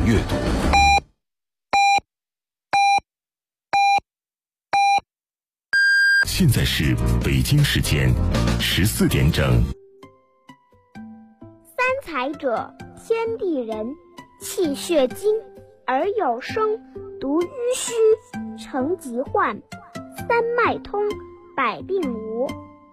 阅读。现在是北京时间14点整。 三才者，天地人，气血精，而有声，独淤虚，成疾患，三脉通，百病无。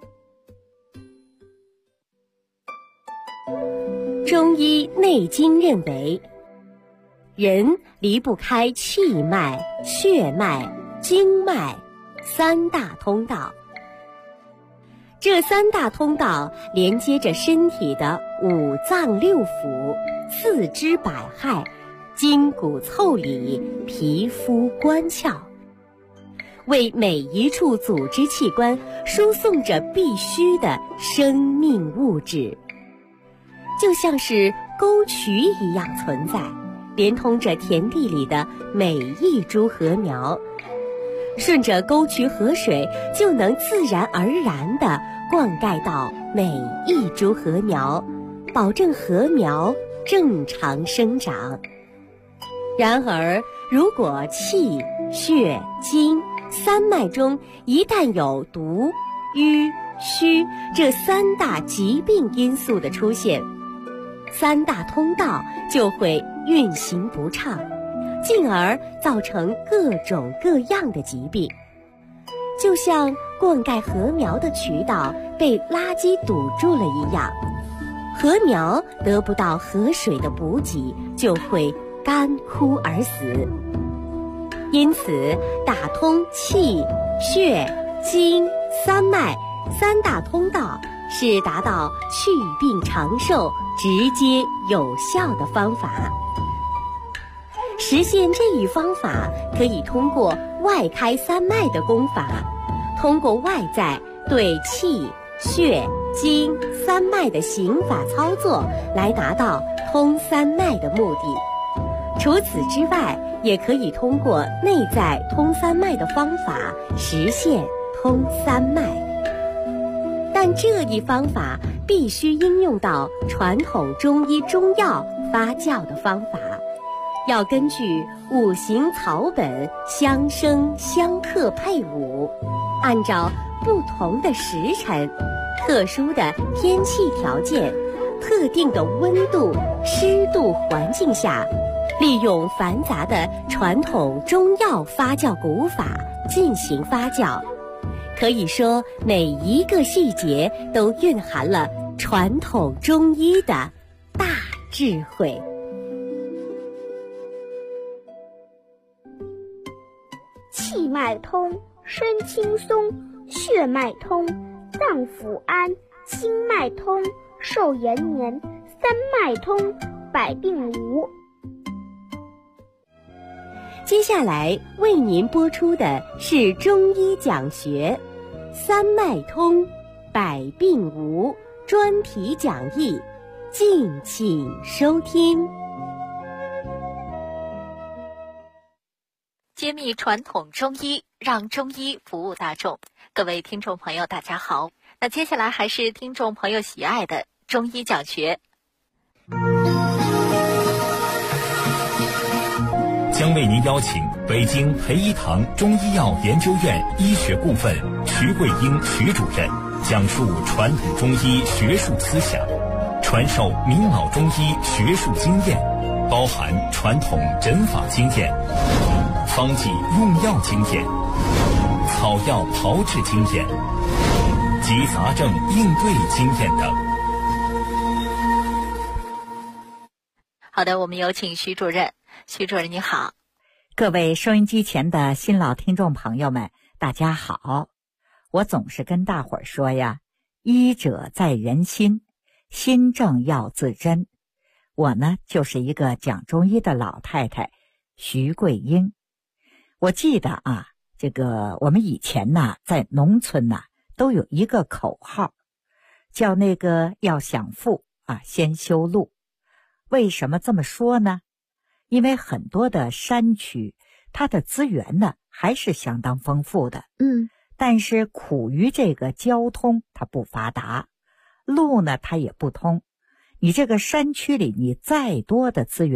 中医内经认为，人离不开气脉、血脉、经脉三大通道。这三大通道连接着身体的五脏六腑、四肢百骸、筋骨腠理、皮肤关窍，为每一处组织器官输送着必须的生命物质，就像是沟渠一样存在，连通着田地里的每一株禾苗。顺着沟渠河水，就能自然而然地灌溉到每一株禾苗，保证禾苗正常生长。然而，如果气、血、精三脉中一旦有毒、瘀、虚这三大疾病因素的出现，三大通道就会运行不畅，进而造成各种各样的疾病。就像灌溉禾苗的渠道被垃圾堵住了一样，禾苗得不到河水的补给，就会干枯而死。因此，打通气、血、精、三脉三大通道是达到祛病长寿、直接有效的方法。实现这一方法，可以通过外开三脉的功法，通过外在对气、血、精三脉的行法操作来达到通三脉的目的。除此之外，也可以通过内在通三脉的方法实现通三脉。但这一方法必须应用到传统中医中药发酵的方法，要根据五行草本相生相克配伍，按照不同的时辰、特殊的天气条件、特定的温度、湿度环境下，利用繁杂的传统中药发酵古法进行发酵。可以说，每一个细节都蕴含了传统中医的大智慧。 气脉通，身轻松；血脉通，脏腑安；经脉通，寿延年；三脉通，百病无。 接下来为您播出的是中医讲学三脉通，百病无专题讲义，敬请收听。 揭秘传统中医，让中医服务大众。各位听众朋友大家好，那接下来还是听众朋友喜爱的中医讲学。 将为您邀请北京培一堂中医药研究院医学部分徐桂英徐主任讲述传统中医学术思想，传授明老中医学术经验，包含传统诊法经验、方剂用药经验、草药炮制经验及杂症应对经验等。 好的，我们有请徐主任。徐主任你好。 各位收音机前的新老听众朋友们，大家好。我总是跟大伙儿说呀，医者在人心，心正要自珍。我呢，就是一个讲中医的老太太，徐桂英。我记得啊，我们以前呢，在农村呢，都有一个口号，叫那个要想富啊，先修路。为什么这么说呢？因为很多的山区，它的资源呢还是相当丰富的，但是苦于这个交通它不发达，路呢它也不通。你这个山区里，你再多的资源，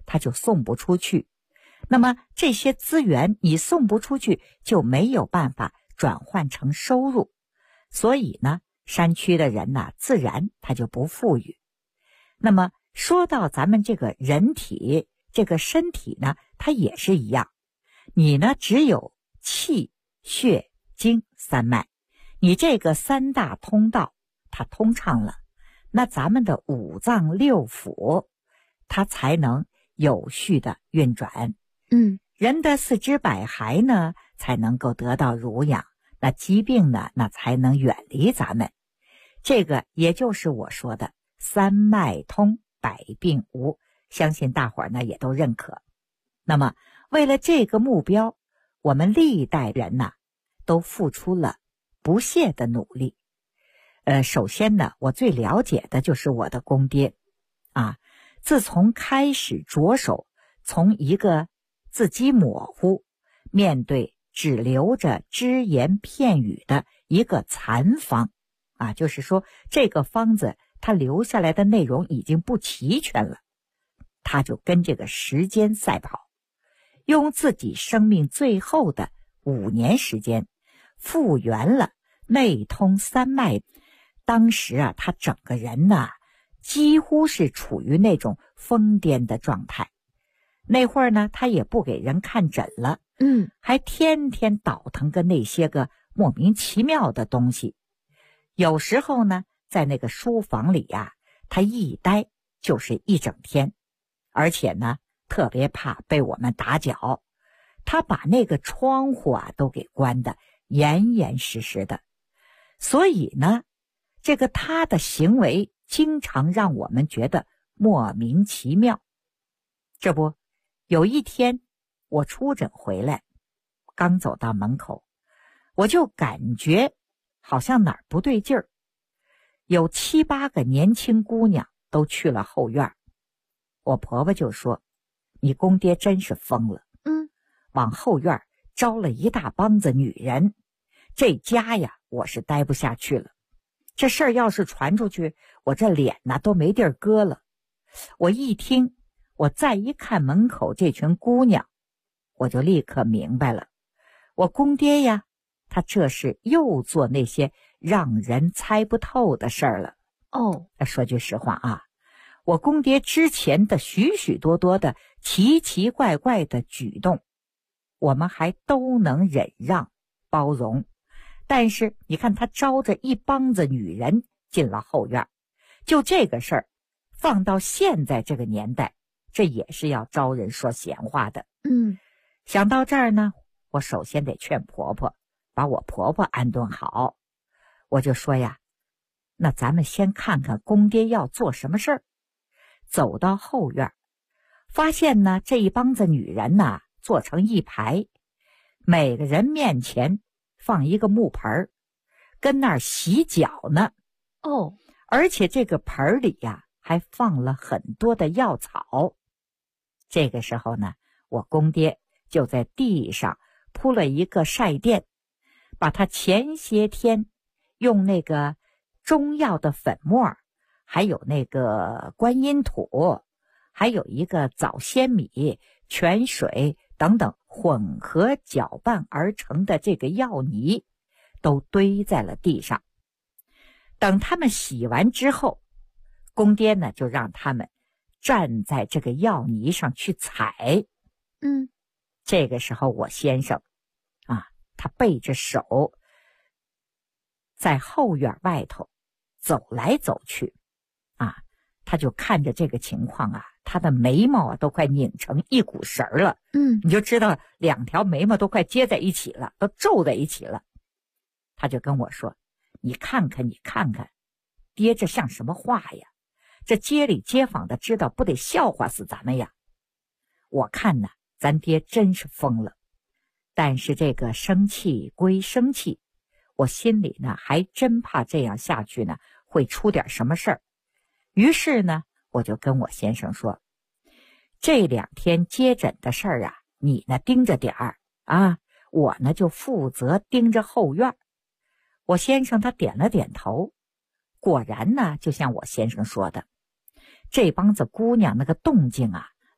他就送不出去。那么这些资源你送不出去，就没有办法转换成收入。所以呢，山区的人呢，自然他就不富裕。那么说到咱们这个人体，这个身体呢，它也是一样。你呢，只有气、血、精三脉，你这个三大通道它通畅了，那咱们的五脏六腑它才能有序的运转。人的四肢百骸呢，才能够得到濡养，那疾病呢，那才能远离咱们。这个也就是我说的三脉通，百病无，相信大伙儿呢也都认可。那么为了这个目标，我们历代人呢都付出了不懈的努力。首先呢，我最了解的就是我的公爹啊。自从开始着手从一个字迹模糊，面对只留着只言片语的一个残方啊，就是说这个方子它留下来的内容已经不齐全了，他就跟这个时间赛跑，用自己生命最后的5年时间复原了内通三脉。当时啊，他整个人呢几乎是处于那种疯癫的状态。那会儿呢，他也不给人看诊了，还天天倒腾个那些个莫名其妙的东西。有时候呢，在那个书房里呀，他一待就是一整天，而且呢，特别怕被我们打搅，他把那个窗户啊都给关得严严实实的。所以呢，这个他的行为经常让我们觉得莫名其妙。这不，有一天我出诊回来，刚走到门口，我就感觉好像哪儿不对劲儿。有7、8个年轻姑娘都去了后院。我婆婆就说：“你公爹真是疯了，往后院招了一大帮子女人，这家呀，我是待不下去了。这事儿要是传出去，我这脸呐都没地儿搁了。”我一听，我再一看门口这群姑娘，我就立刻明白了，我公爹呀，他这是又做那些让人猜不透的事儿了。说句实话啊，我公爹之前的许许多多的奇奇怪怪的举动，我们还都能忍让包容，但是你看他招着一帮子女人进了后院，就这个事儿放到现在这个年代，这也是要招人说闲话的。想到这儿呢，我首先得劝婆婆把我婆婆安顿好。我就说呀，那咱们先看看公爹要做什么事儿。走到后院，发现呢这一帮子女人呢坐成一排，每个人面前放一个木盆，跟那儿洗脚呢。而且这个盆里呀还放了很多的药草。这个时候呢，我公爹就在地上铺了一个晒垫，把他前些天用那个中药的粉末，还有那个观音土，还有一个早先米、泉水等等混合搅拌而成的这个药泥都堆在了地上。等他们洗完之后，公爹呢就让他们站在这个药泥上去踩。这个时候我先生啊，他背着手在后院外头走来走去啊，他就看着这个情况啊，他的眉毛啊都快拧成一股绳了。你就知道2条眉毛都快接在一起了，都皱在一起了。他就跟我说：“你看看，爹这像什么话呀？这街里街坊的知道不得笑话死咱们呀？”我看呢，咱爹真是疯了。但是这个生气归生气，我心里呢还真怕这样下去呢会出点什么事儿。于是呢，我就跟我先生说：“这2天接诊的事儿啊，你呢盯着点儿啊，我呢就负责盯着后院。”我先生他点了点头。果然呢，就像我先生说的，这帮子姑娘那个动静啊，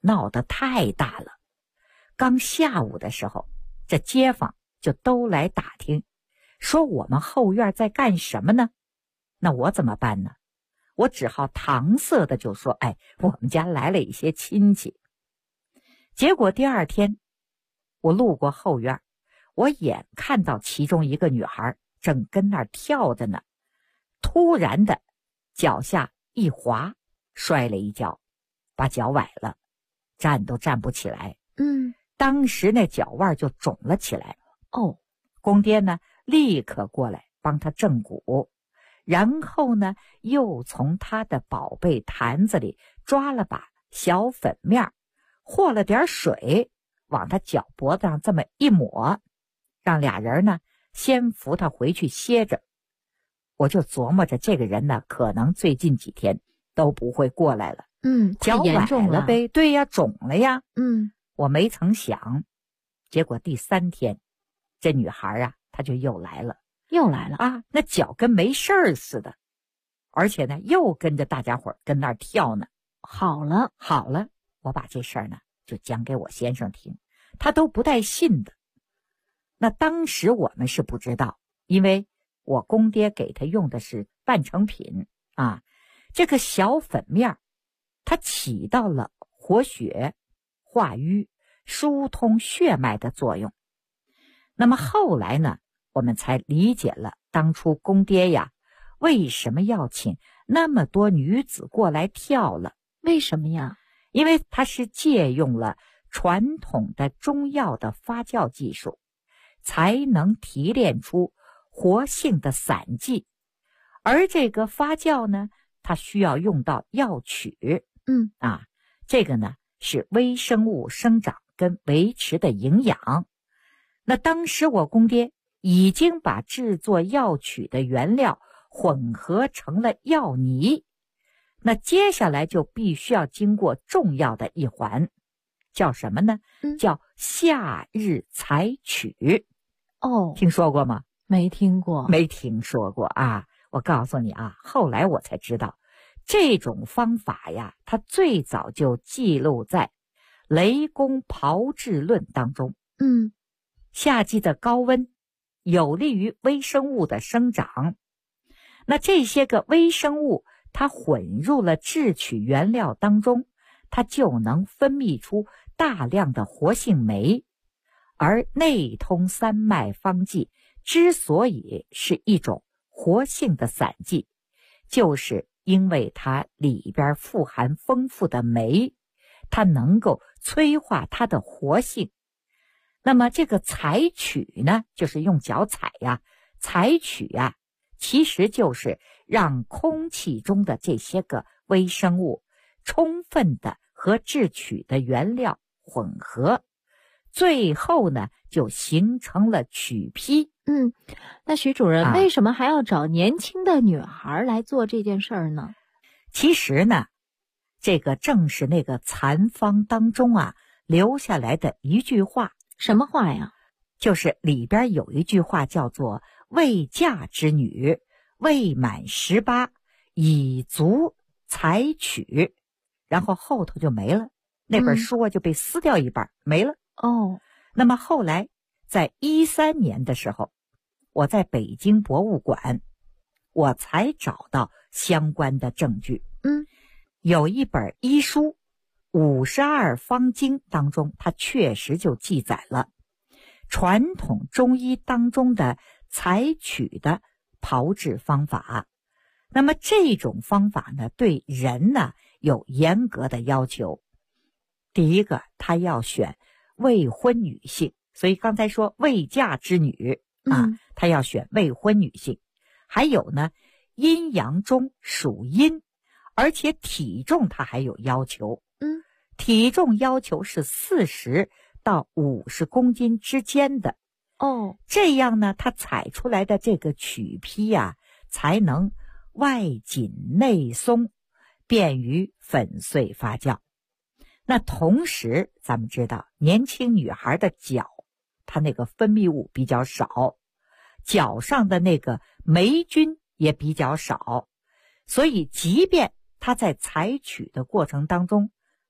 闹得太大了。刚下午的时候，这街坊就都来打听，说我们后院在干什么呢？那我怎么办呢？我只好搪塞的就说，我们家来了一些亲戚。结果第二天，我路过后院，我眼看到其中一个女孩正跟那儿跳着呢，突然的脚下一滑，摔了一跤，把脚崴了，站都站不起来。当时那脚腕就肿了起来。公爹呢立刻过来帮他正骨，然后呢又从他的宝贝坛子里抓了把小粉面，和了点水，往他脚脖子上这么一抹，让俩人呢先扶他回去歇着。我就琢磨着这个人呢可能最近几天都不会过来了。脚崴了呗，对呀，肿了呀。我没曾想，结果第3天，这女孩啊，她就又来了啊！那脚跟没事儿似的，而且呢，又跟着大家伙跟那儿跳呢。好了，我把这事儿呢就讲给我先生听，他都不带信的。那当时我们是不知道，因为我公爹给他用的是半成品啊，这个小粉面它起到了活血、化瘀、疏通血脉的作用。那么后来呢，我们才理解了当初公爹呀为什么要请那么多女子过来跳了。 为什么呀？ 因为他是借用了传统的中药的发酵技术，才能提炼出活性的散剂。而这个发酵呢，它需要用到药曲。这个呢是微生物生长跟维持的营养。那当时我公爹已经把制作药曲的原料混合成了药泥，那接下来就必须要经过重要的一环，叫什么呢？叫夏日采取。听说过吗？ 没听过。 没听说过啊！我告诉你啊，后来我才知道，这种方法呀，它最早就记录在《雷公炮制论》当中。夏季的高温有利于微生物的生长，那这些个微生物它混入了制曲原料当中，它就能分泌出大量的活性酶。而内通三脉方剂之所以是一种活性的散剂，就是因为它里边富含丰富的酶，它能够催化它的活性。那么这个采取呢，就是用脚踩呀，采取呀，其实就是让空气中的这些个微生物充分的和制曲的原料混合，最后呢就形成了曲坯。 那徐主任，为什么还要找年轻的女孩来做这件事儿呢？ 其实呢，这个正是那个残方当中啊留下来的一句话。 什么话呀？ 就是里边有一句话叫做未嫁之女未满18已足采取，然后后头就没了，那本书就被撕掉一半，没了。那么后来在13年的时候，我在北京博物馆，我才找到相关的证据。有一本医书52方经当中，它确实就记载了传统中医当中的采取的炮制方法。那么这种方法呢，对人呢有严格的要求。第一个，他要选未婚女性，所以刚才说未嫁之女他要选未婚女性。还有呢，阴阳中属阴，而且体重他还有要求。体重要求是40到50公斤之间的。这样呢，他采出来的这个曲坯呀，才能外紧内松，便于粉碎发酵。那同时咱们知道，年轻女孩的脚，她那个分泌物比较少，脚上的那个霉菌也比较少，所以即便她在采取的过程当中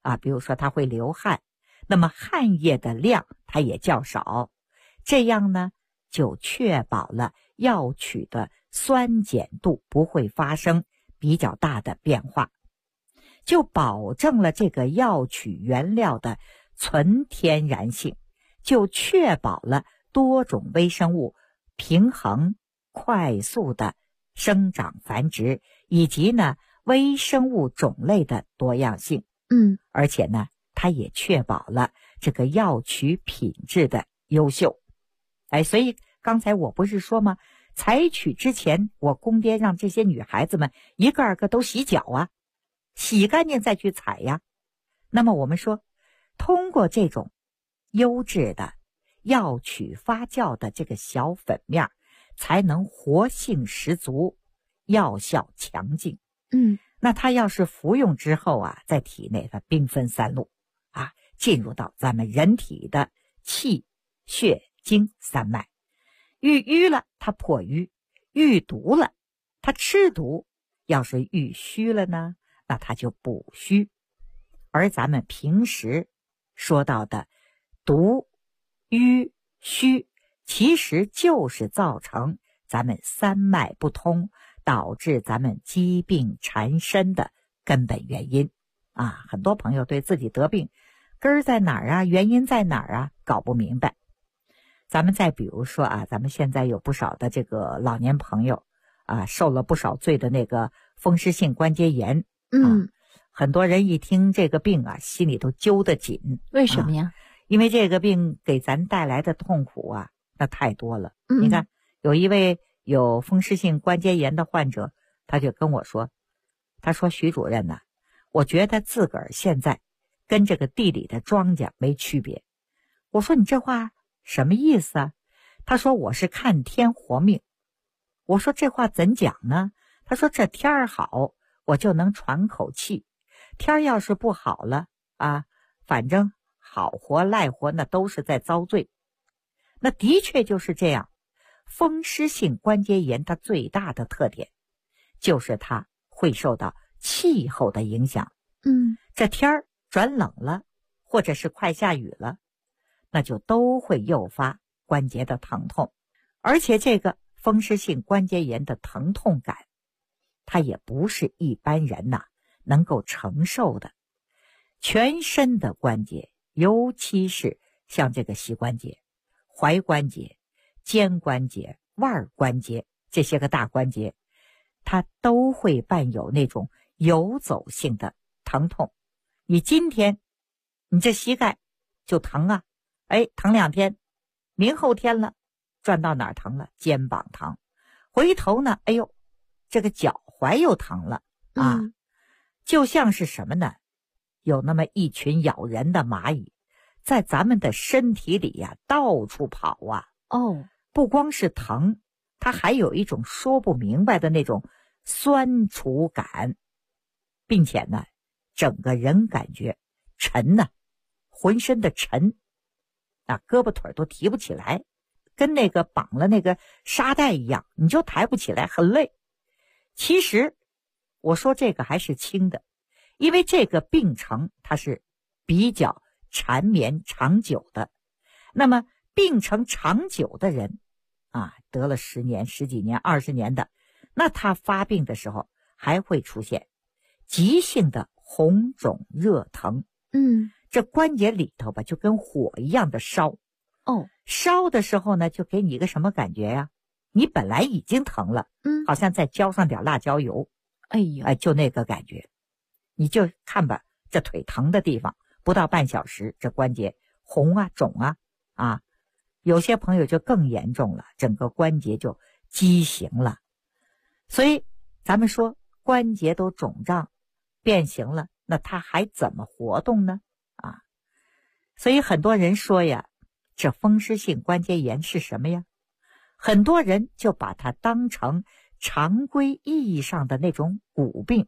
比如说他会流汗，那么汗液的量它也较少，这样呢就确保了药曲的酸碱度不会发生比较大的变化，就保证了这个药曲原料的纯天然性，就确保了多种微生物平衡快速的生长繁殖，以及呢微生物种类的多样性。而且呢它也确保了这个药曲品质的优秀。所以刚才我不是说吗，采取之前我公爹让这些女孩子们一个个都洗脚啊，洗干净再去采呀。那么我们说通过这种优质的药曲发酵的这个小粉面，才能活性十足，药效强劲。那它要是服用之后啊，在体内它兵分三路进入到咱们人体的气血精三脉，遇瘀了它破瘀，遇毒了它吃毒，要是遇虚了呢，那它就补虚。而咱们平时说到的毒瘀虚，其实就是造成咱们三脉不通，导致咱们疾病缠身的根本原因很多朋友对自己得病根儿在哪儿啊，原因在哪儿啊，搞不明白。咱们再比如说咱们现在有不少的这个老年朋友受了不少罪的那个风湿性关节炎很多人一听这个病心里都揪得紧。 为什么呀？ 因为这个病给咱带来的痛苦那太多了。你看有一位有风湿性关节炎的患者，他就跟我说，他说徐主任我觉得自个儿现在跟这个地里的庄稼没区别。我说你这话什么意思啊？他说我是看天活命。我说这话怎讲呢？他说这天儿好我就能喘口气，天儿要是不好了反正好活赖活那都是在遭罪。那的确就是这样，风湿性关节炎它最大的特点就是它会受到气候的影响。这天儿转冷了，或者是快下雨了，那就都会诱发关节的疼痛。而且这个风湿性关节炎的疼痛感，它也不是一般人能够承受的。全身的关节，尤其是像这个膝关节、踝关节、肩关节、腕关节这些个大关节，它都会伴有那种游走性的疼痛。你今天你这膝盖就疼疼2天，明后天了转到哪儿疼了？肩膀疼，回头呢这个脚踝又疼了就像是什么呢？有那么一群咬人的蚂蚁在咱们的身体里到处跑不光是疼，它还有一种说不明白的那种酸楚感，并且呢整个人感觉沉浑身的沉胳膊腿都提不起来，跟那个绑了那个沙袋一样，你就抬不起来，很累。其实我说这个还是轻的，因为这个病程它是比较缠绵长久的。那么病程长久的人得了10年、10几年、20年的，那他发病的时候还会出现急性的红肿热疼。这关节里头就跟火一样的烧。烧的时候呢，就给你一个什么感觉呀？你本来已经疼了，好像再浇上点辣椒油，就那个感觉。你就看吧，这腿疼的地方，不到半小时，这关节红肿有些朋友就更严重了，整个关节就畸形了。所以咱们说关节都肿胀变形了，那它还怎么活动呢？所以很多人说呀，这风湿性关节炎是什么呀？很多人就把它当成常规意义上的那种骨病。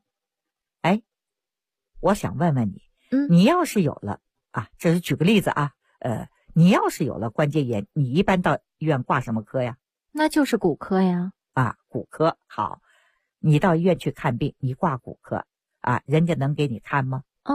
我想问问你，你要是有了这是举个例子你要是有了关节炎，你一般到医院挂什么科呀？ 那就是骨科呀。 骨科。好，你到医院去看病，你挂骨科人家能给你看吗？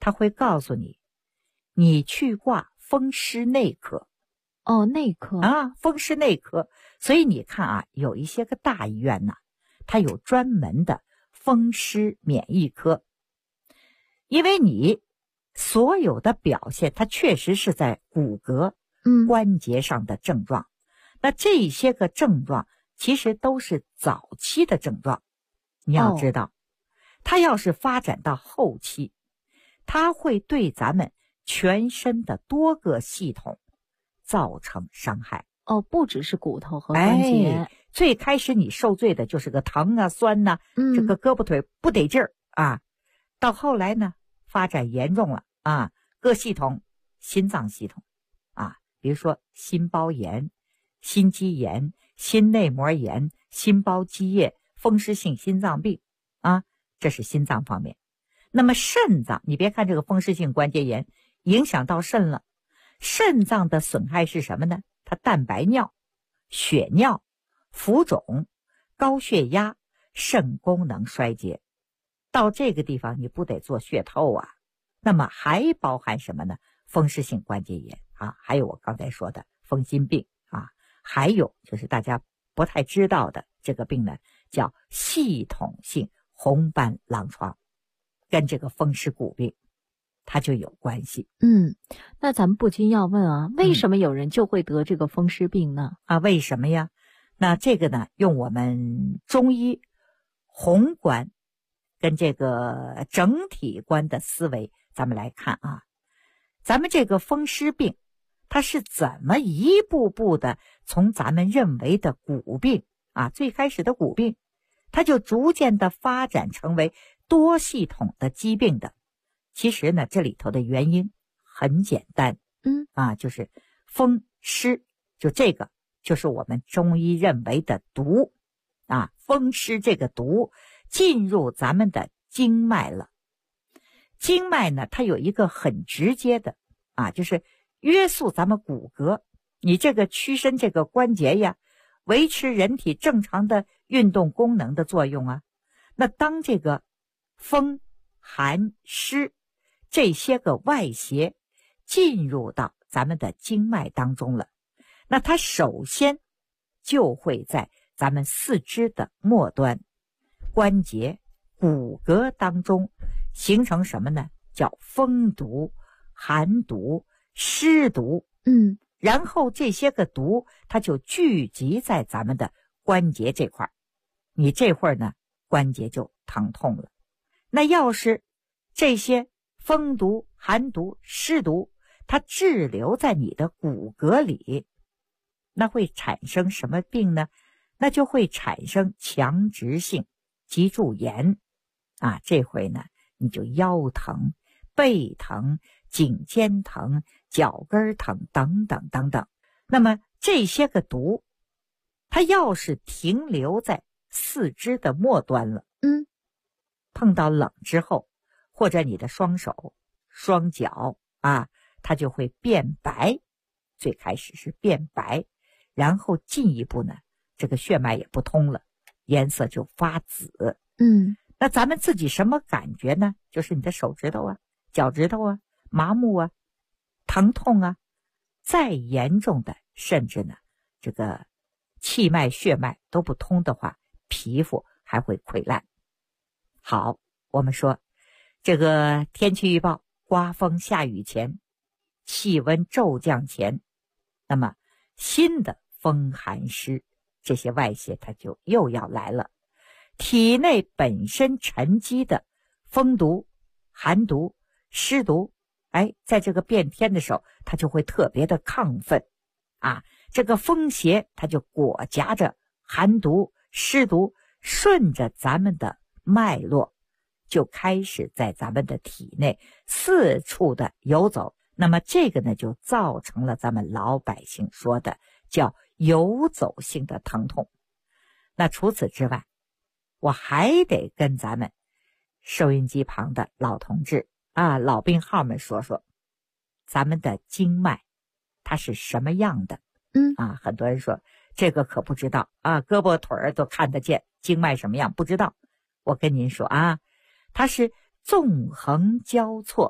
他会告诉你，你去挂风湿内科。 哦，内科啊，风湿内科。所以你看啊，有一些个大医院呢，它有专门的风湿免疫科。因为你所有的表现，它确实是在骨骼、关节上的症状。那这些个症状其实都是早期的症状。你要知道，它要是发展到后期，它会对咱们全身的多个系统造成伤害。 不只是骨头和关节。 最开始你受罪的就是个疼啊、酸啊，这个胳膊腿不得劲儿啊。到后来呢，发展严重了啊，各系统，心脏系统啊，比如说心包炎、心肌炎、心内膜炎、心包积液、风湿性心脏病啊，这是心脏方面。那么肾脏，你别看这个风湿性关节炎影响到肾了，肾脏的损害是什么呢？它蛋白尿、血尿、浮肿、高血压、肾功能衰竭。到这个地方你不得做血透啊。那么还包含什么呢？风湿性关节炎啊，还有我刚才说的风心病啊，还有就是大家不太知道的这个病呢，叫系统性红斑狼疮，跟这个风湿骨病它就有关系。 那咱们不禁要问啊，为什么有人就会得这个风湿病呢？ 为什么呀？那这个呢，用我们中医宏观跟这个整体观的思维，咱们来看啊，咱们这个风湿病它是怎么一步步的从咱们认为的骨病啊，最开始的骨病，它就逐渐的发展成为多系统的疾病的。其实呢，这里头的原因很简单，就是风湿，就这个就是我们中医认为的毒啊，风湿这个毒进入咱们的经脉了。经脉呢，它有一个很直接的就是约束咱们骨骼，你这个屈伸这个关节呀，维持人体正常的运动功能的作用啊。那当这个风寒湿这些个外邪进入到咱们的经脉当中了，那它首先就会在咱们四肢的末端、关节、骨骼当中形成什么呢？叫风毒、寒毒、湿毒。然后这些个毒它就聚集在咱们的关节这块，你这会儿呢，关节就疼痛了。那要是这些风毒、寒毒、湿毒它滞留在你的骨骼里，那会产生什么病呢？那就会产生强直性脊柱炎这回呢，你就腰疼、背疼、颈肩疼、脚跟疼等等等等。那么这些个毒它要是停留在四肢的末端了，碰到冷之后，或者你的双手、双脚它就会变白。最开始是变白，然后进一步呢，这个血脉也不通了，颜色就发紫。那咱们自己什么感觉呢？就是你的手指头脚趾头麻木疼痛再严重的，甚至呢，这个气脉血脉都不通的话，皮肤还会溃烂。好，我们说这个天气预报，刮风下雨前，气温骤降前，那么新的风寒湿这些外邪它就又要来了。体内本身沉积的风毒、寒毒、湿毒，在这个变天的时候，它就会特别的亢奋这个风邪它就裹挟着寒毒、湿毒，顺着咱们的脉络就开始在咱们的体内四处的游走。那么这个呢，就造成了咱们老百姓说的叫游走性的疼痛。那除此之外，我还得跟咱们收音机旁的老同志老病号们说说，咱们的经脉它是什么样的。很多人说这个可不知道胳膊腿儿都看得见，经脉什么样不知道。我跟您说它是纵横交错，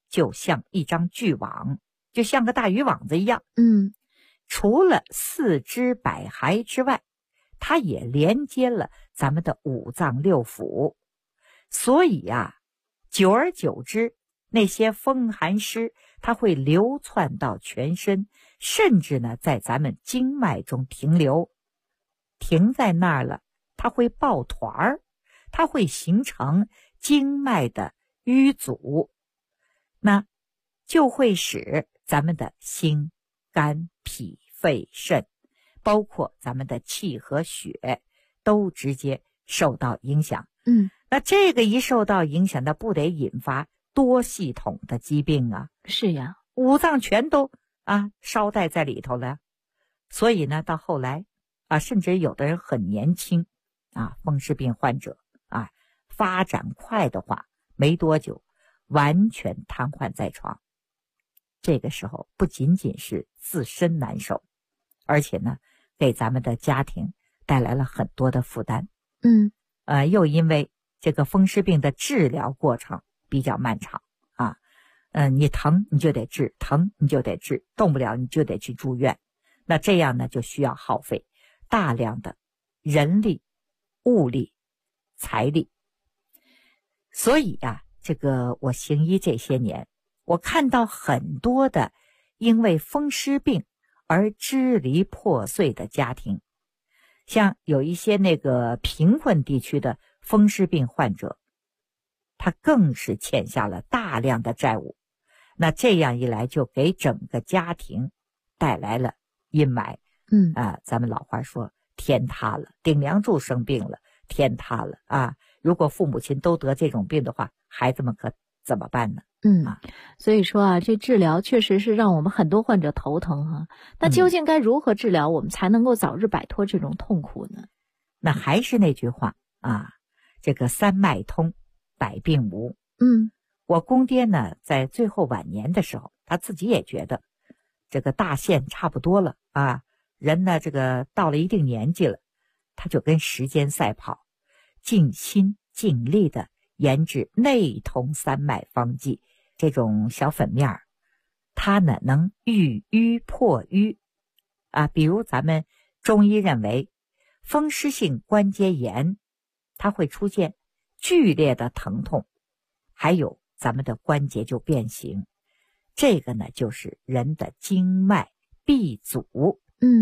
就像一张巨网，就像个大渔网子一样。除了四肢百骸之外，它也连接了咱们的五脏六腑。所以久而久之，那些风寒湿它会流窜到全身，甚至呢在咱们经脉中停留，停在那儿了，它会抱团儿，它会形成经脉的淤阻，那就会使咱们的心、肝、脾、肺、肾，包括咱们的气和血都直接受到影响。那这个一受到影响，那不得引发多系统的疾病啊？ 是呀， 五脏全都捎带在里头了。所以呢，到后来甚至有的人很年轻风湿病患者发展快的话，没多久完全瘫痪在床。这个时候不仅仅是自身难受，而且呢，给咱们的家庭带来了很多的负担。又因为这个风湿病的治疗过程比较漫长你疼你就得治，疼你就得治，动不了你就得去住院。那这样呢，就需要耗费大量的人力、物力、财力。所以这个我行医这些年，我看到很多的因为风湿病而支离破碎的家庭，像有一些那个贫困地区的风湿病患者，他更是欠下了大量的债务。那这样一来，就给整个家庭带来了阴霾。咱们老话说天塌了，顶梁柱生病了，天塌了如果父母亲都得这种病的话，孩子们可怎么办呢？ 所以说这治疗确实是让我们很多患者头疼那究竟该如何治疗，我们才能够早日摆脱这种痛苦呢？ 那还是那句话这个三脉通，百病无。我公爹呢，在最后晚年的时候，他自己也觉得这个大限差不多了人呢这个到了一定年纪了，他就跟时间赛跑，尽心尽力的研制内通三脉方剂这种小粉面儿，它呢能愈瘀破瘀比如咱们中医认为风湿性关节炎，它会出现剧烈的疼痛，还有咱们的关节就变形，这个呢就是人的经脉闭阻。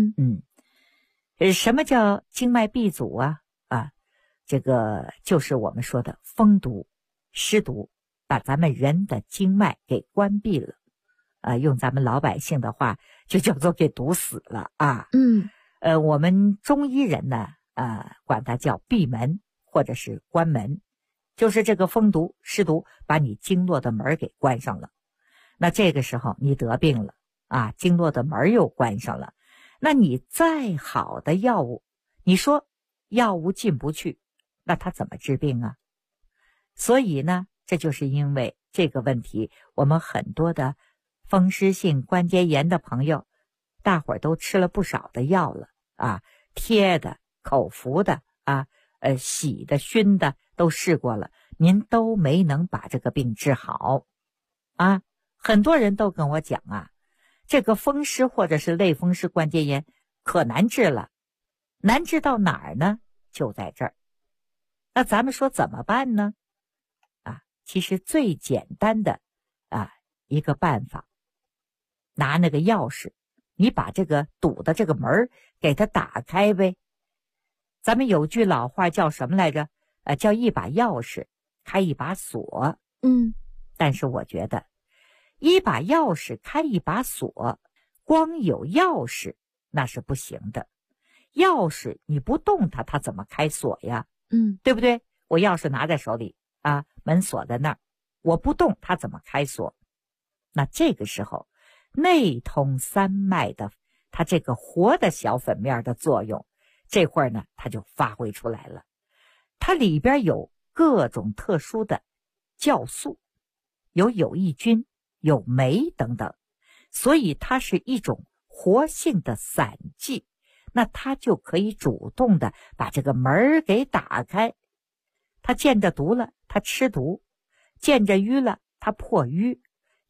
什么叫经脉闭阻这个就是我们说的风毒、湿毒，把咱们人的经脉给关闭了用咱们老百姓的话就叫做给堵死了我们中医人呢管它叫闭门或者是关门，就是这个风毒、湿毒把你经络的门给关上了。那这个时候你得病了经络的门又关上了，那你再好的药物，你说药物进不去，那它怎么治病所以呢，这就是因为这个问题，我们很多的风湿性关节炎的朋友，大伙儿都吃了不少的药了贴的、口服的洗的、熏的都试过了，您都没能把这个病治好很多人都跟我讲这个风湿或者是类风湿关节炎可难治了。难治到哪儿呢？就在这儿。那咱们说怎么办呢？其实最简单的一个办法，拿那个钥匙，你把这个堵的这个门给它打开呗。咱们有句老话叫什么来着？叫一把钥匙开一把锁。但是我觉得一把钥匙开一把锁，光有钥匙那是不行的。钥匙你不动它，它怎么开锁呀？对不对？我钥匙拿在手里门锁在那儿，我不动它怎么开锁？那这个时候内通三脉的它这个活的小粉面的作用，这会儿呢它就发挥出来了。它里边有各种特殊的酵素，有有益菌，有酶等等，所以它是一种活性的散剂，那它就可以主动的把这个门给打开。它见着毒了它吃毒，见着瘀了它破瘀，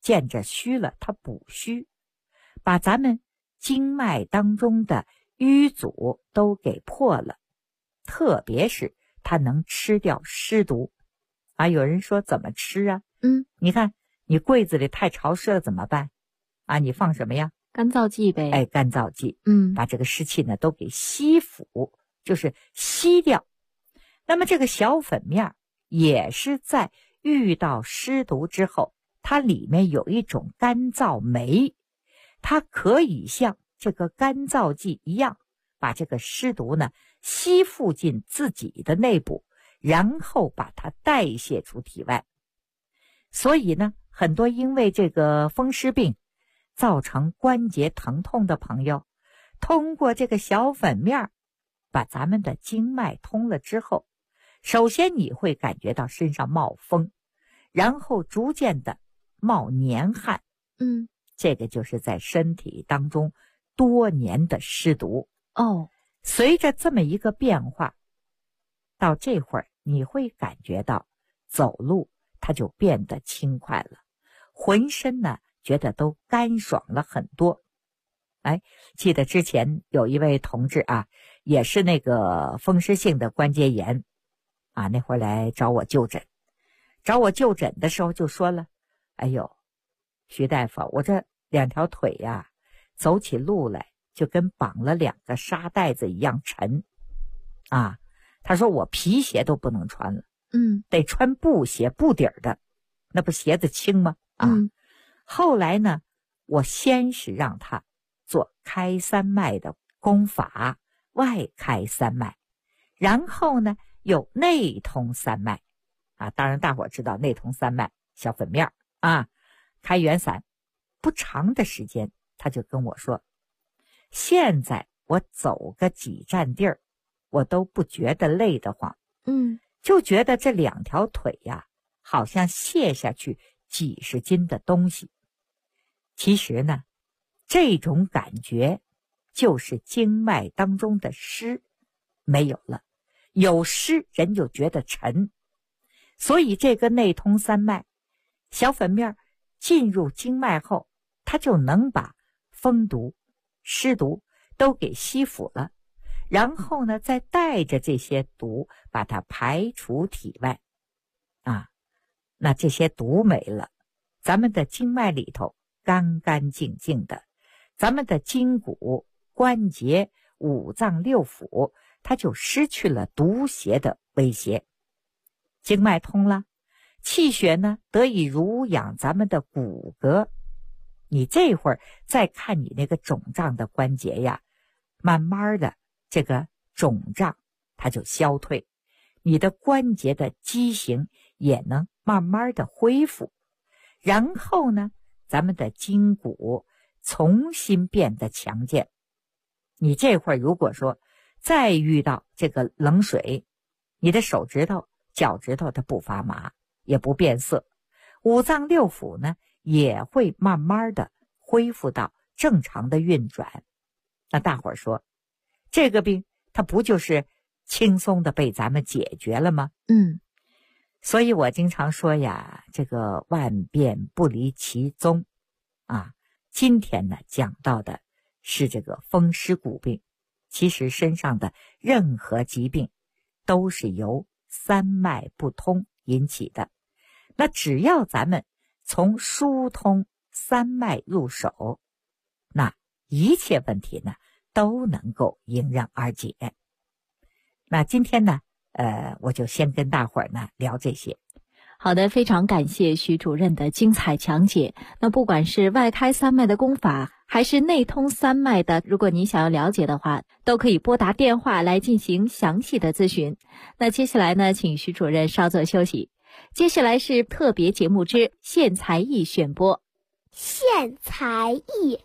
见着虚了，它补虚，把咱们经脉当中的瘀阻都给破了。特别是它能吃掉湿毒啊。有人说怎么吃啊？你看你柜子里太潮湿了怎么办啊？你放什么呀？ 干燥剂呗。 哎，干燥剂。把这个湿气呢都给吸附，就是吸掉。那么这个小粉面也是在遇到湿毒之后，它里面有一种干燥酶，它可以像这个干燥剂一样，把这个湿毒呢吸附进自己的内部，然后把它代谢出体外。所以呢，很多因为这个风湿病造成关节疼痛的朋友，通过这个小粉面把咱们的经脉通了之后，首先你会感觉到身上冒风，然后逐渐的冒黏汗。这个就是在身体当中多年的湿毒。随着这么一个变化，到这会儿你会感觉到走路它就变得轻快了，浑身呢觉得都干爽了很多。记得之前有一位同志啊，也是那个风湿性的关节炎啊，那会儿来找我就诊的时候就说了，哎呦，徐大夫，我这两条腿呀，走起路来就跟绑了2个沙袋子一样沉啊。他说我皮鞋都不能穿了，得穿布鞋，布底儿的，那不鞋子轻吗？后来呢，我先是让他做开三脉的功法，外开三脉，然后呢又内通三脉啊。当然大伙知道内通三脉小粉面啊，开元散。不长的时间他就跟我说，现在我走个几站地儿我都不觉得累得慌，就觉得这2条腿呀好像卸下去几十斤的东西。其实呢，这种感觉就是经脉当中的湿没有了，有湿人就觉得沉。所以这个内通三脉小粉面进入经脉后，它就能把风毒湿毒都给吸附了，然后呢再带着这些毒把它排除体外啊。那这些毒没了，咱们的经脉里头干干净净的，咱们的筋骨关节五脏六腑它就失去了毒邪的威胁。经脉通了，气血呢得以濡养咱们的骨骼，你这会儿再看你那个肿胀的关节呀，慢慢的这个肿胀它就消退，你的关节的畸形也能慢慢的恢复，然后呢咱们的筋骨重新变得强健。你这会儿如果说再遇到这个冷水，你的手指头脚趾头它不发麻也不变色，五脏六腑呢也会慢慢的恢复到正常的运转。那大伙儿说这个病它不就是轻松的被咱们解决了吗？所以我经常说呀，这个万变不离其宗啊。今天呢讲到的是这个风湿骨病，其实身上的任何疾病都是由三脉不通引起的。那只要咱们从疏通三脉入手，那一切问题呢都能够迎刃而解。那今天呢我就先跟大伙儿呢聊这些。 好的，非常感谢徐主任的精彩讲解。那不管是外开三脉的功法，还是内通三脉的，如果您想要了解的话，都可以拨打电话来进行详细的咨询。那接下来呢，请徐主任稍作休息。接下来是特别节目之献才艺选播。 献才艺。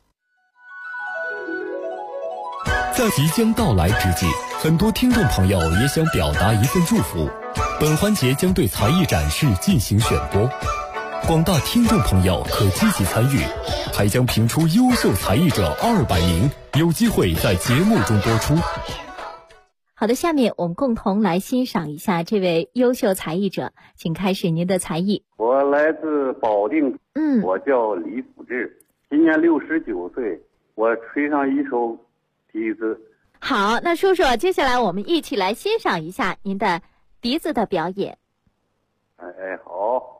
在即将到来之际，很多听众朋友也想表达一份祝福。本环节将对才艺展示进行选播，广大听众朋友可积极参与，还将评出优秀才艺者200名，有机会在节目中播出。 好的，下面我们共同来欣赏一下这位优秀才艺者，请开始您的才艺。 我来自保定，我叫李福志，今年69岁，我吹上一首笛子。 好，那叔叔，接下来我们一起来欣赏一下您的笛子的表演。 好。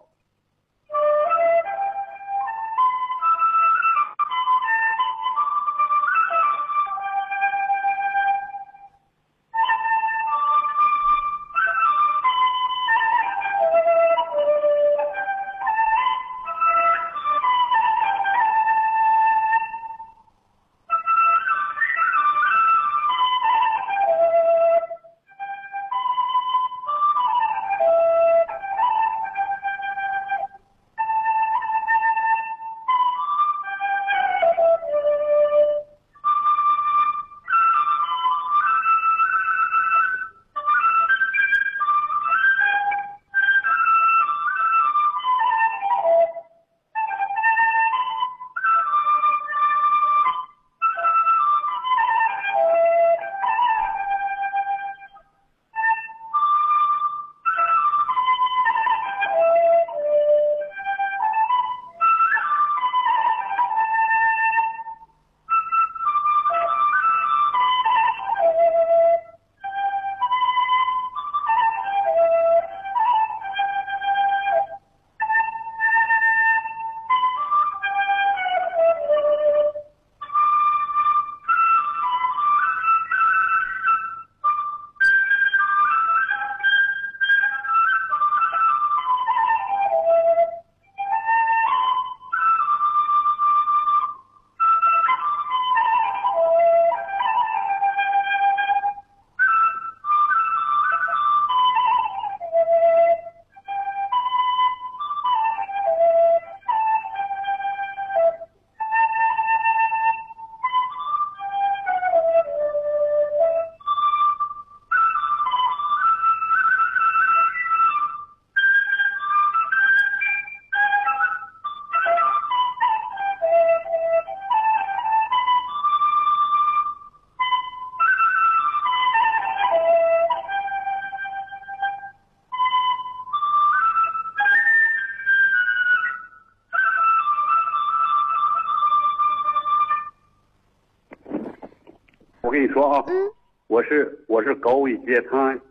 我跟你说啊，我是高位截瘫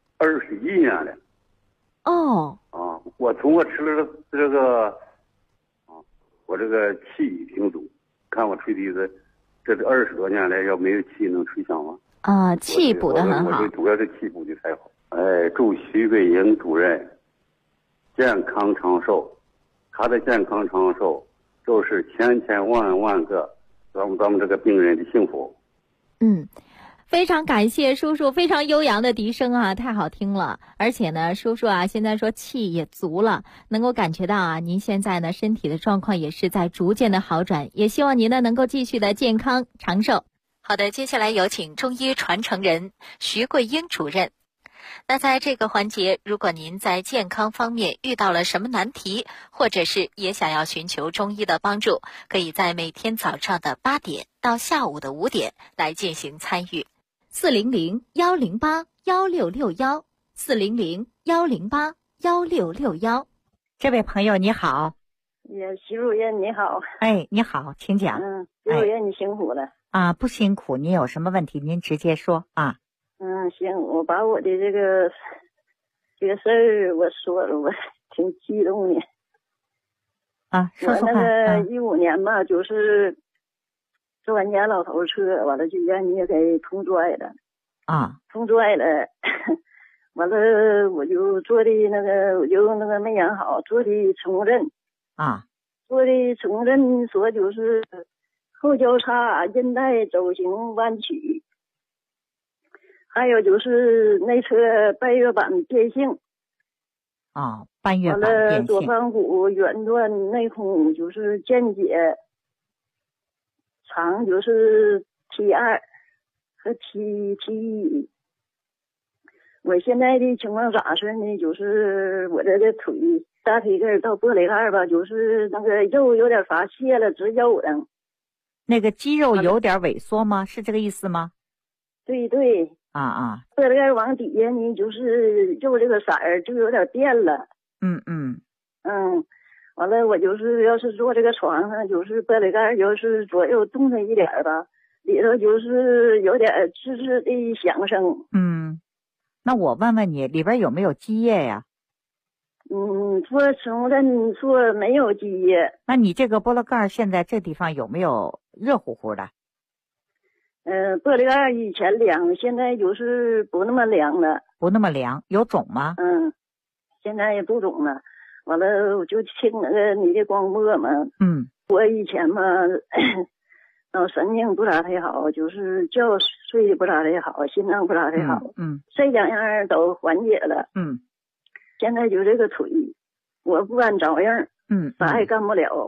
21年了。 哦。 啊，我从我吃了这个，我这个气挺足，看我吹笛子，这20多年来要没有气能吹响吗？ 啊，气补得很好。 我主要是气补的才好。祝徐桂英主任健康长寿，他的健康长寿就是千万个咱们这个病人的幸福。 非常感谢叔叔非常悠扬的笛声啊，太好听了。而且呢，叔叔啊，现在说气也足了，能够感觉到啊，您现在呢身体的状况也是在逐渐的好转，也希望您呢能够继续的健康长寿。好的，接下来有请中医传承人徐桂英主任。那在这个环节，如果您在健康方面遇到了什么难题，或者是也想要寻求中医的帮助，可以在每天早上的8点到下午的5点来进行参与。400-108-1661，400-108-1661。 这位朋友你好。 徐主任你好。 你好，请讲。 徐主任你辛苦了。 不辛苦，您有什么问题您直接说啊。 行，我把我的这个事儿我说了，我挺激动的。 说说看。 我那个15年吧，就是坐完家老头车，完了就让你也给碰拽了。碰拽了，完了我就做的那个没养好，做的重振。做的重振说就是后交叉韧带走形弯曲。还有就是内侧半月板变性。 半月板变性。 完了左髋骨远端内空就是间接，长就是 T2 和 T1。我现在的情况咋说呢？就是我这个腿大腿根到玻璃盖吧，就是那个肉有点发泄了，直腰疼。 那个肌肉有点萎缩吗？是这个意思吗？ 对。 玻璃盖往底下呢，就是就这个色儿就有点变了。完了我就是要是坐这个床上，就是玻璃盖就是左右动弹一点吧，里头就是有点吱吱的响声。 那我问问你，里边有没有积液呀？ 做成了你说没有积液。 那你这个玻璃盖现在这地方有没有热乎乎的？ 玻璃盖以前凉，现在就是不那么凉了。 不那么凉，有肿吗？ 现在也不肿了。完了我就听那个你的广播嘛。我以前嘛脑神经不咋太好，就是觉睡得不咋太好，心脏不咋太好。这两样都缓解了。现在就这个腿，我不干照样，啥也干不了。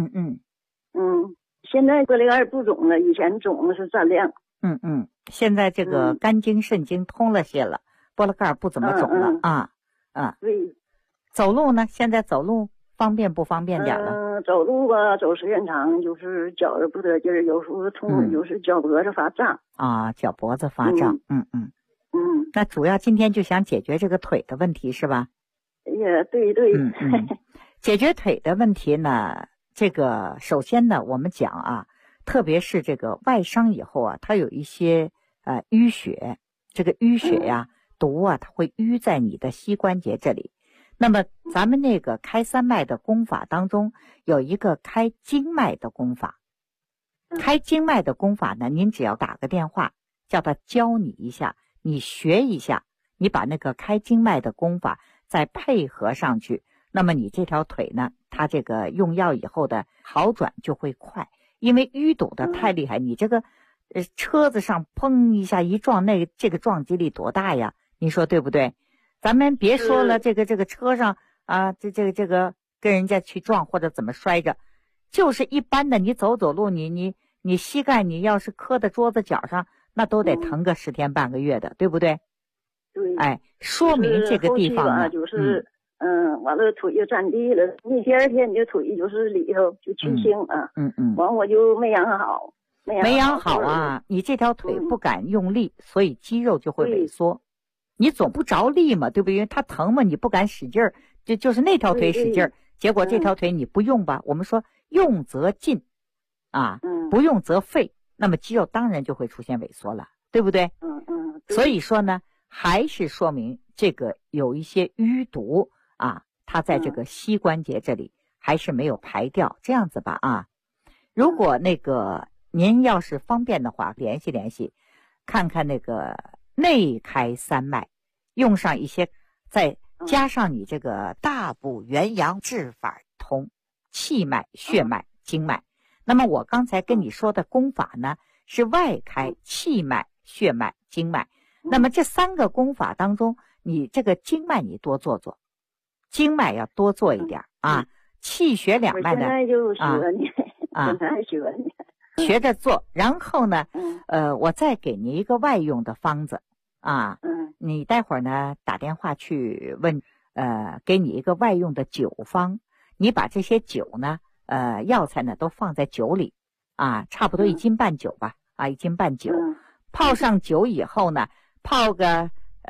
现在玻璃盖不肿了，以前肿的是占亮。 现在这个肝经肾经通了些了，玻璃盖不怎么肿了。 对。 走路呢？现在走路方便不方便点了？ 走路吧，走时间长，就是脚着不得劲儿，有时候痛，就是脚脖子发胀。 脚脖子发胀。那主要今天就想解决这个腿的问题是吧？ 也对。 解决腿的问题呢，这个首先呢，我们讲特别是这个外伤以后它有一些淤血，这个淤血呀，毒它会淤在你的膝关节这里。那么咱们那个开三脉的功法当中有一个开经脉的功法。开经脉的功法呢，您只要打个电话叫他教你一下，你学一下，你把那个开经脉的功法再配合上去，那么你这条腿呢，它这个用药以后的好转就会快。因为淤堵的太厉害，你这个车子上砰一下一撞，这个撞击力多大呀？你说对不对？咱们别说了，这个车上这个跟人家去撞或者怎么摔着，就是一般的你走路，你膝盖你要是磕在桌子角上，那都得疼个10天半个月的，对不对？ 对。 说明这个地方呢， 就是完了腿就沾地了，你第二天你的腿就是里头就去腥完我就没养好。 没养好你这条腿不敢用力，所以肌肉就会萎缩。你总不着力嘛，对不对？因为它疼嘛，你不敢使劲儿，就是那条腿使劲儿，结果这条腿你不用吧？我们说用则进不用则废，那么肌肉当然就会出现萎缩了，对不对？所以说呢，还是说明这个有一些淤毒它在这个膝关节这里还是没有排掉，这样子吧如果那个您要是方便的话，联系看看那个内开三脉，用上一些，再加上你这个大补元阳治法通气脉血脉经脉。那么我刚才跟你说的功法呢，是外开气脉血脉经脉。那么这3个功法当中，你这个经脉你多做做，经脉要多做一点气血两脉呢， 我现在就学你现在学你学着做。然后呢我再给你一个外用的方子你待会儿呢打电话去问给你一个外用的酒方，你把这些酒呢药材呢都放在酒里差不多1斤半酒吧1斤半酒泡上酒以后呢，泡个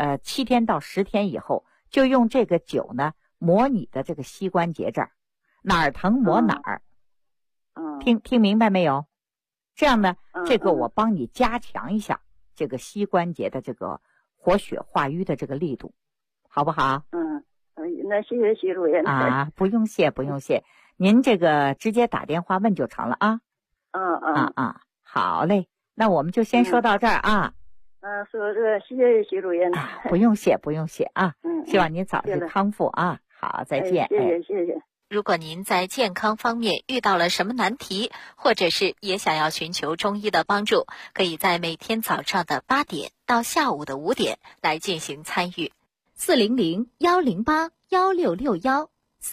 7天到10天以后，就用这个酒呢磨你的这个膝关节这儿，哪儿疼磨哪儿听明白没有？这样呢这个我帮你加强一下这个膝关节的这个活血化瘀的这个力度，好不好？ 那谢谢徐主任不用谢不用谢，您这个直接打电话问就成了好嘞，那我们就先说到这儿说这谢谢徐主任不用谢不用谢希望您早日康复好，再见。 谢谢。 如果您在健康方面遇到了什么难题，或者是也想要寻求中医的帮助，可以在每天早上的8点到下午的5点来进行参与。400-108-1661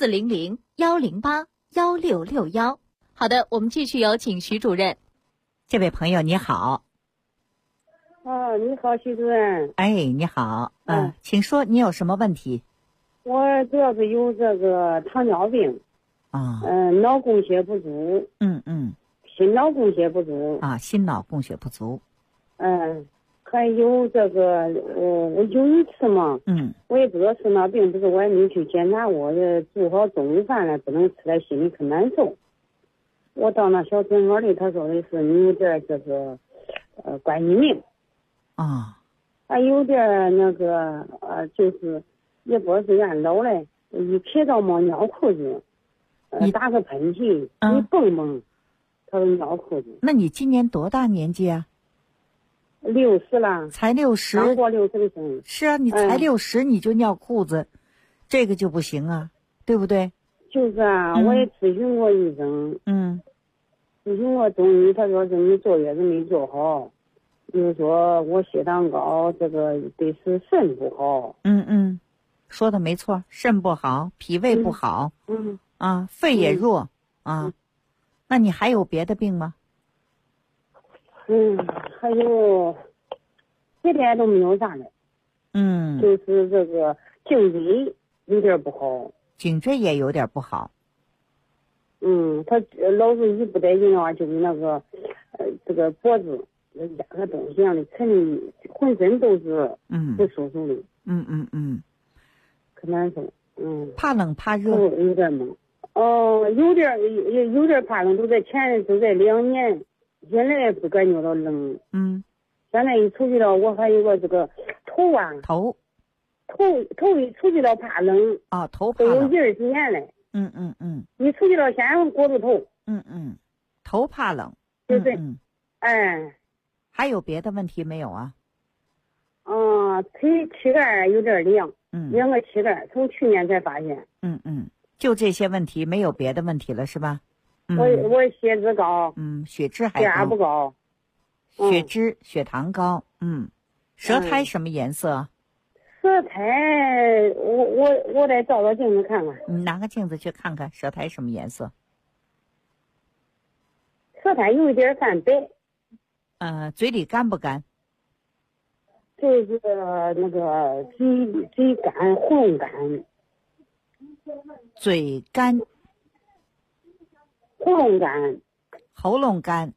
400-108-1661。好的，我们继续有请徐主任。 这位朋友你好。 你好，徐主任。 你好。请说，你有什么问题？ 我主要是有这个糖尿病脑供血不足。心脑供血不足。 心脑供血不足。 还有这个，我有一次嘛，我也不知道是哪病，不是我也没去检查过，煮好中午饭了不能吃了，心里可难受。我到那小诊所里，他说的是你有点这个冠心病还有点那个就是也不是俺老嘞，一撇到没尿裤子，打个喷嚏，一蹦蹦，他说尿裤子。 那你今年多大年纪啊 ？60了， 才60， 刚过60的生日。 是啊，你才60你就尿裤子，这个就不行啊，对不对？ 就是啊，我也咨询过医生，咨询过中医，他说是你坐月子没做好，就是说我血糖高，这个得是肾不好。 说的没错，肾不好，脾胃不好，肺也弱那你还有别的病吗？ 还有别的都没有啥的。就是这个颈椎有点不好。 颈椎也有点不好。 他老是一不带劲的话，就是那个这个脖子压个东西一样的沉，浑身都是不舒服的。可难受。 怕冷怕热。 有点懵。有点怕冷，都在2年。现在也不感觉到冷。现在一出去了，我还有个这个头一出去了怕冷。 头怕冷。 都有1、2年嘞。一出去了，先裹住头。 头怕冷。 对。 还有别的问题没有啊？ 腿膝盖有点凉。2个膝盖，从去年才发现。 就这些问题，没有别的问题了是吧？ 我血脂高。 血脂还高。 血压不高。 血脂、血糖高。舌苔什么颜色？ 舌苔，我得照照镜子看看。 你拿个镜子去看看舌苔什么颜色？ 舌苔有一点泛白。 嘴里干不干？ 就是那个嘴干，喉咙干。 嘴干。 喉咙干。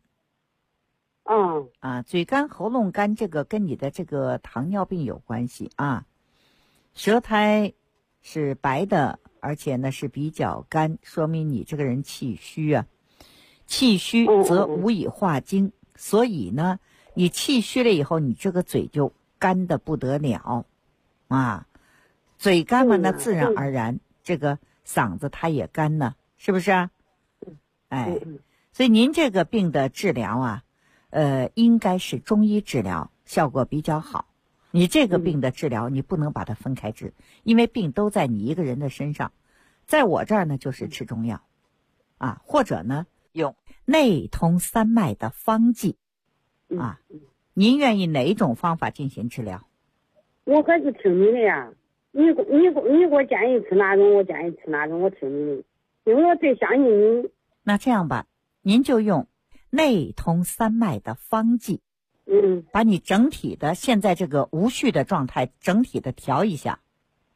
嘴干喉咙干，这个跟你的这个糖尿病有关系啊。舌苔是白的，而且呢是比较干，说明你这个人气虚啊。气虚则无以化精，所以呢你气虚了以后，你这个嘴就干得不得了嘴干嘛，那自然而然这个嗓子它也干呢，是不是啊？所以您这个病的治疗应该是中医治疗效果比较好。你这个病的治疗你不能把它分开治，因为病都在你一个人的身上。在我这儿呢就是吃中药或者呢用内通三脉的方剂您愿意哪一种方法进行治疗？ 我还是听你的呀。你给我建议吃哪种，我建议吃哪种，我听你的，因为我最相信你。 那这样吧，您就用内通三脉的方剂，把你整体的现在这个无序的状态整体的调一下。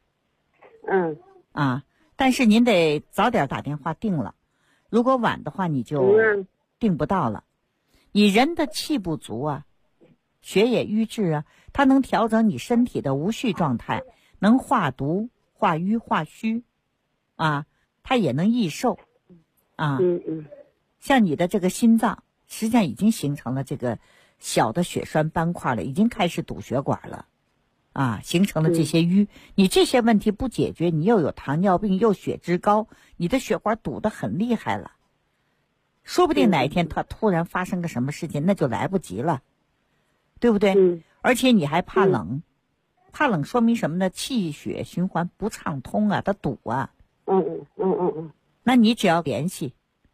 但是您得早点打电话定了，如果晚的话你就定不到了。你人的气不足血也瘀滞它能调整你身体的无序状态，能化毒、化瘀、化虚它也能益寿像你的这个心脏实际上已经形成了这个小的血栓斑块了，已经开始堵血管了形成了这些瘀。你这些问题不解决，你又有糖尿病又血脂高，你的血管堵得很厉害了，说不定哪一天它突然发生个什么事情那就来不及了，对不对？而且你还怕冷。怕冷说明什么呢？气血循环不畅通它堵那你只要联系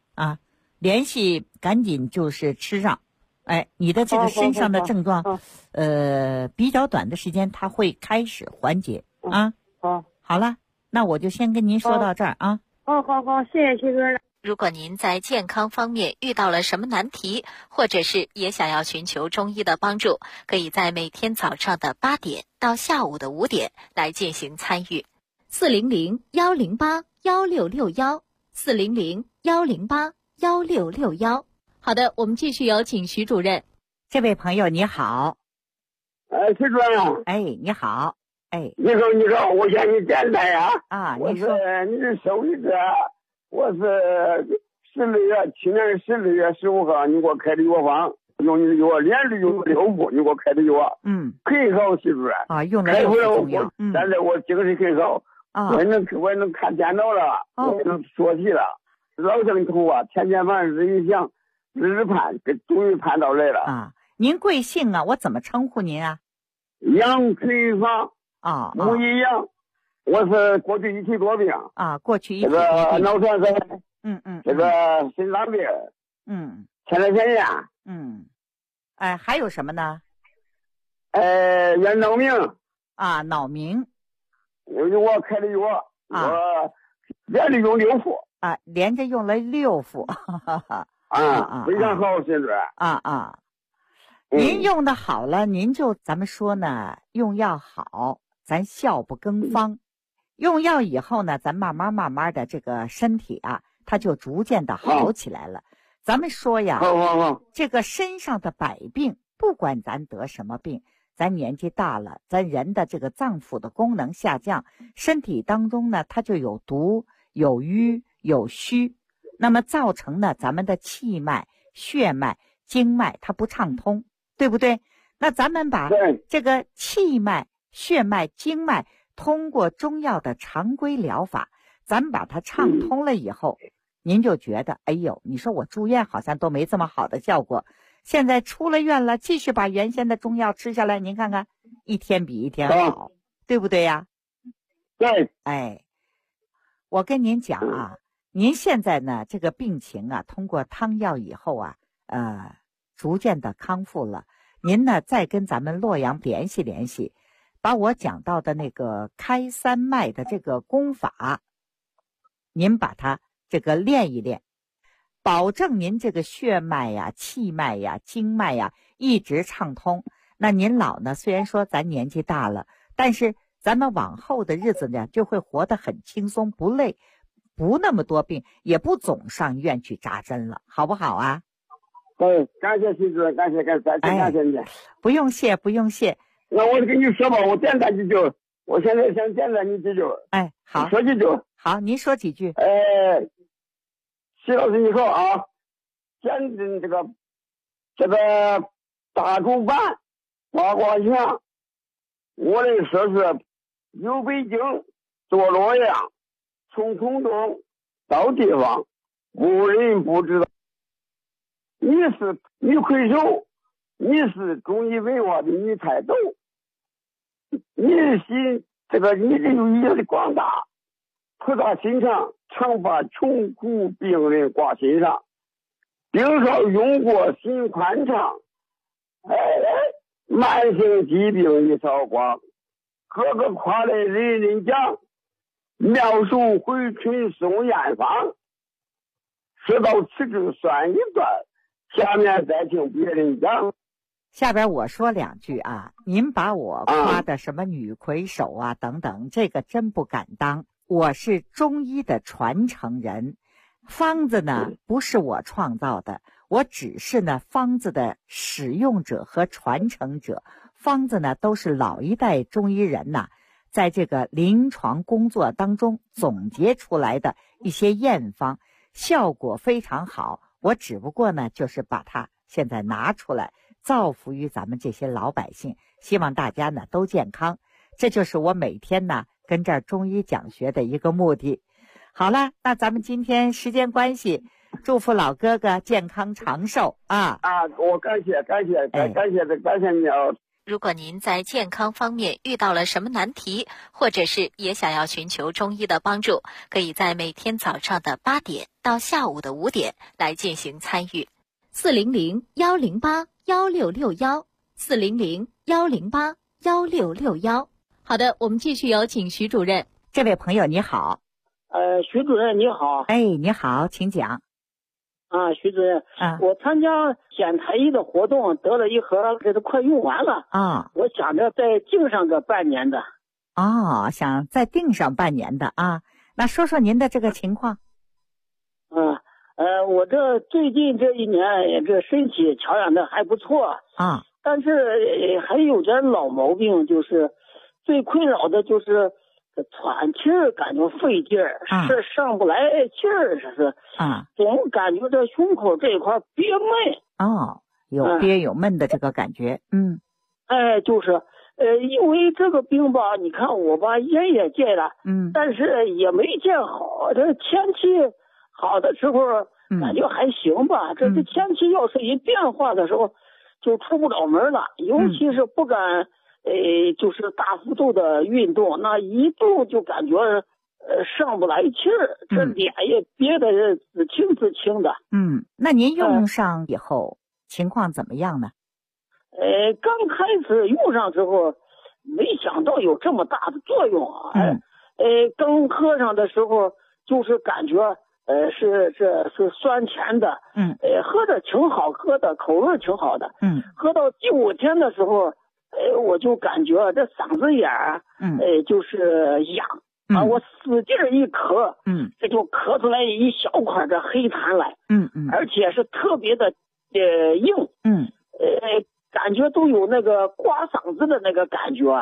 赶紧就是吃上你的这个身上的症状比较短的时间它会开始缓解好了，那我就先跟您说到这儿好，谢谢徐主任。 如果您在健康方面遇到了什么难题，或者是也想要寻求中医的帮助，可以在每天早上的8点到下午的5点来进行参与。400-108-1661，400-108-1661。好的，我们继续有请徐主任。 这位朋友你好。 徐主任。 哎，你好。哎， 你好，我向你简单呀。我是你的受益者，我是去年12月15号你给我开的药方，用你的药连着用6副，你给我开的药，很好，徐主任。 用了6副中药。 现在我精神很好，我也能看电脑了，我也能说题了。老挣头啊，天天晚上日一想，日盼，终于盼到来了。 您贵姓啊？我怎么称呼您啊？ 杨垂芳。木一杨，我是过去1体多病过去1体多病， 这个脑栓塞，这个心脏病，前列腺炎， 还有什么呢？ 眼脑鸣脑鸣， 我开的药我连着用6副连着用了6副非常好，现在您用的好了，您就咱们说呢，用药好。咱效不更方，用药以后呢，咱慢慢的这个身体啊，它就逐渐的好起来了。咱们说呀，这个身上的百病，不管咱得什么病，咱年纪大了，咱人的这个脏腑的功能下降，身体当中呢，它就有毒、有瘀、有虚，那么造成呢，咱们的气脉、血脉、经脉它不畅通，对不对？那咱们把这个气脉、血脉、经脉通过中药的常规疗法，咱们把它畅通了以后，您就觉得哎呦，你说我住院好像都没这么好的效果，现在出了院了，继续把原先的中药吃下来，您看看一天比一天好，对不对呀？ 对。 我跟您讲啊，您现在呢这个病情啊，通过汤药以后啊逐渐的康复了，您呢再跟咱们洛阳联系联系，把我讲到的那个开三脉的这个功法，您把它这个练一练，保证您这个血脉呀、气脉呀、经脉呀一直畅通。那您老呢，虽然说咱年纪大了，但是咱们往后的日子呢，就会活得很轻松，不累，不那么多病，也不总上医院去扎针了，好不好啊？ 感谢徐主任，感谢你。 不用谢，不用谢。 那我跟你说吧，我简单几句。我现在想简单你几句。 好， 说几句。 好，您说几句。 徐老师你好啊，这个大竹板刮刮墙，我的说是由北京坐洛阳，从空中到地方，无人不知道。你是女魁首，你是中医文化的女泰斗，你的心，你的有意的广大，菩萨心肠，常把穷苦病人挂心上，病号用过心宽敞，慢性疾病一扫光，个个夸来人人讲，妙手回春送艳方。说到此处算一段，下面再听别人讲。 下边我说两句啊，您把我夸的什么女魁首啊等等，这个真不敢当。我是中医的传承人，方子呢不是我创造的，我只是呢方子的使用者和传承者。方子呢都是老一代中医人呐，在这个临床工作当中总结出来的一些验方，效果非常好。我只不过呢就是把它现在拿出来造福于咱们这些老百姓，希望大家呢都健康，这就是我每天呢跟这儿中医讲学的一个目的。好了，那咱们今天时间关系，祝福老哥哥健康长寿啊！ 我感谢你啊！ 如果您在健康方面遇到了什么难题，或者是也想要寻求中医的帮助，可以在每天早上的8点到下午的5点来进行参与。400-108-1661，400-108-1661。好的，我们继续有请徐主任。 这位朋友你好。 徐主任你好。 你好，请讲。 徐主任，我参加县太医的活动，得了一盒，给它快用完了我想着再订上个半年的。 想再订上半年的啊？那说说您的这个情况。 我这最近这一年，这身体调养的还不错但是还有点老毛病，就是最困扰的就是喘气儿感觉费劲儿，是上不来气儿，是总感觉这胸口这一块憋闷。 有憋有闷的这个感觉。 就是因为这个病吧，你看我吧烟也戒了，但是也没戒好。这天气好的时候感觉还行吧，这天气要是一变化的时候就出不了门了，尤其是不敢就是大幅度的运动，那一度就感觉上不来气儿，这脸也憋得紫青的。 那您用上以后情况怎么样呢？ 刚开始用上之后没想到有这么大的作用啊。刚喝上的时候就是感觉是酸甜的，喝着挺好喝的，口味挺好的。喝到第5天的时候，我就感觉这嗓子眼儿，就是痒，我使劲一咳，这就咳出来一小块的黑痰来，而且是特别的硬，感觉都有那个刮嗓子的那个感觉。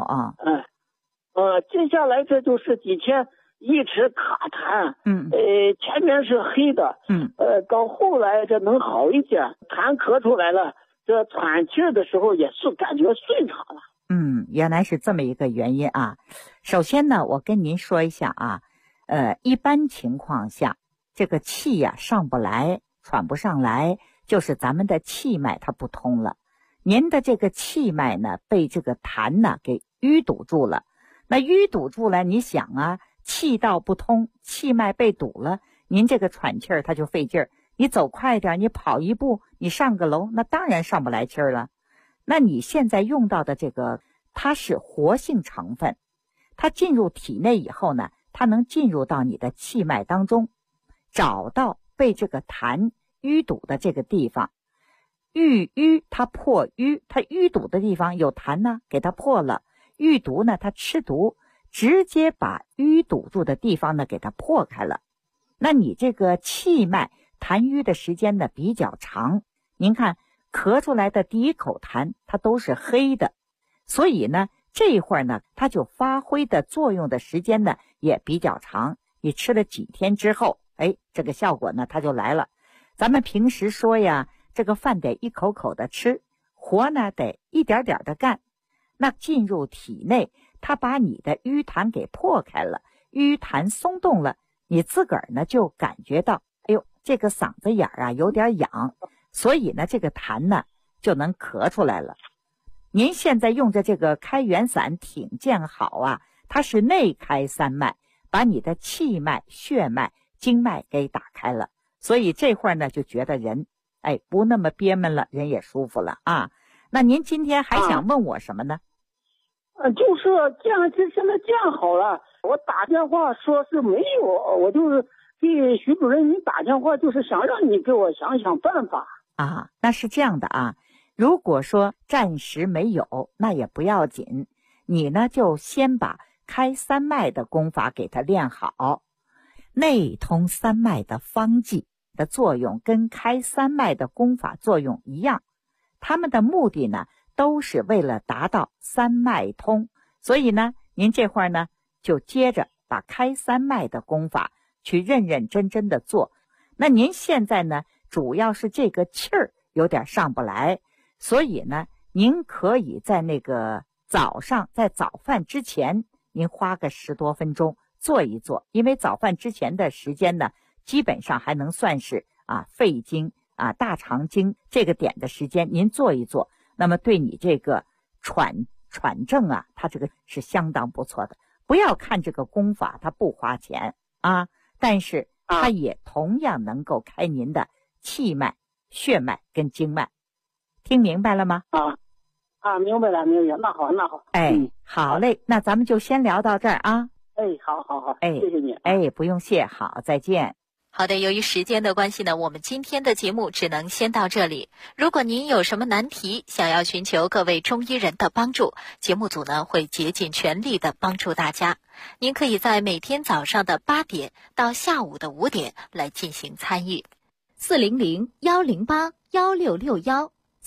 接下来这就是几天一直卡痰，前面是黑的，到后来这能好一点，痰咳出来了，这喘气的时候也是感觉顺畅了。 原来是这么一个原因啊。首先呢，我跟您说一下啊，一般情况下这个气呀上不来，喘不上来，就是咱们的气脉它不通了。您的这个气脉呢被这个痰呢给淤堵住了，那淤堵住了，你想啊，气道不通，气脉被堵了，您这个喘气儿它就费劲儿。你走快点，你跑一步，你上个楼，那当然上不来气儿了。那你现在用到的这个，它是活性成分，它进入体内以后呢，它能进入到你的气脉当中，找到被这个痰淤堵的这个地方，郁淤它破淤，它淤堵的地方有痰呢，给它破了；郁毒呢，它吃毒，直接把淤堵住的地方呢给它破开了。那你这个气脉痰瘀的时间呢比较长，您看咳出来的第一口痰它都是黑的，所以呢这会儿呢它就发挥的作用的时间呢也比较长。你吃了几天之后，这个效果呢它就来了。咱们平时说呀，这个饭得一口口的吃，活呢得一点点的干。那进入体内，它把你的淤痰给破开了，淤痰松动了，你自个儿呢就感觉到，这个嗓子眼儿啊有点痒，所以呢这个痰呢就能咳出来了。您现在用着这个开元散挺健好啊，它是内开三脉，把你的气脉、血脉、经脉给打开了，所以这会儿呢就觉得人不那么憋闷了，人也舒服了啊。那您今天还想问我什么呢？ 就是现在建好了，我打电话说是没有，我就是给徐主任你打电话，就是想让你给我想想办法啊。那是这样的啊，如果说暂时没有，那也不要紧，你呢就先把开三脉的功法给它练好。内通三脉的方剂的作用跟开三脉的功法作用一样，他们的目的呢都是为了达到三脉通，所以呢您这会儿呢就接着把开三脉的功法去认认真真的做。那您现在呢主要是这个气儿有点上不来，所以呢您可以在那个早上在早饭之前您花个10多分钟做一做，因为早饭之前的时间呢基本上还能算是肺经大肠经这个点的时间，您做一做，那么对你这个喘症它这个是相当不错的。不要看这个功法它不花钱但是它也同样能够开您的气脉、血脉跟经脉。听明白了吗？ 明白了。那好。 好嘞，那咱们就先聊到这儿啊。 好，谢谢你。 不用谢，好，再见。 好的，由于时间的关系呢，我们今天的节目只能先到这里。如果您有什么难题，想要寻求各位中医人的帮助，节目组呢会竭尽全力的帮助大家。您可以在每天早上的8点到下午的5点来进行参与。400-108-1661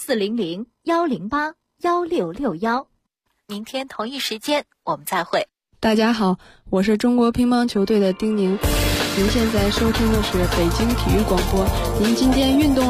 400-108-1661。明天同一时间我们再会。 大家好，我是中国乒乓球队的丁宁。您现在收听的是北京体育广播。您今天运动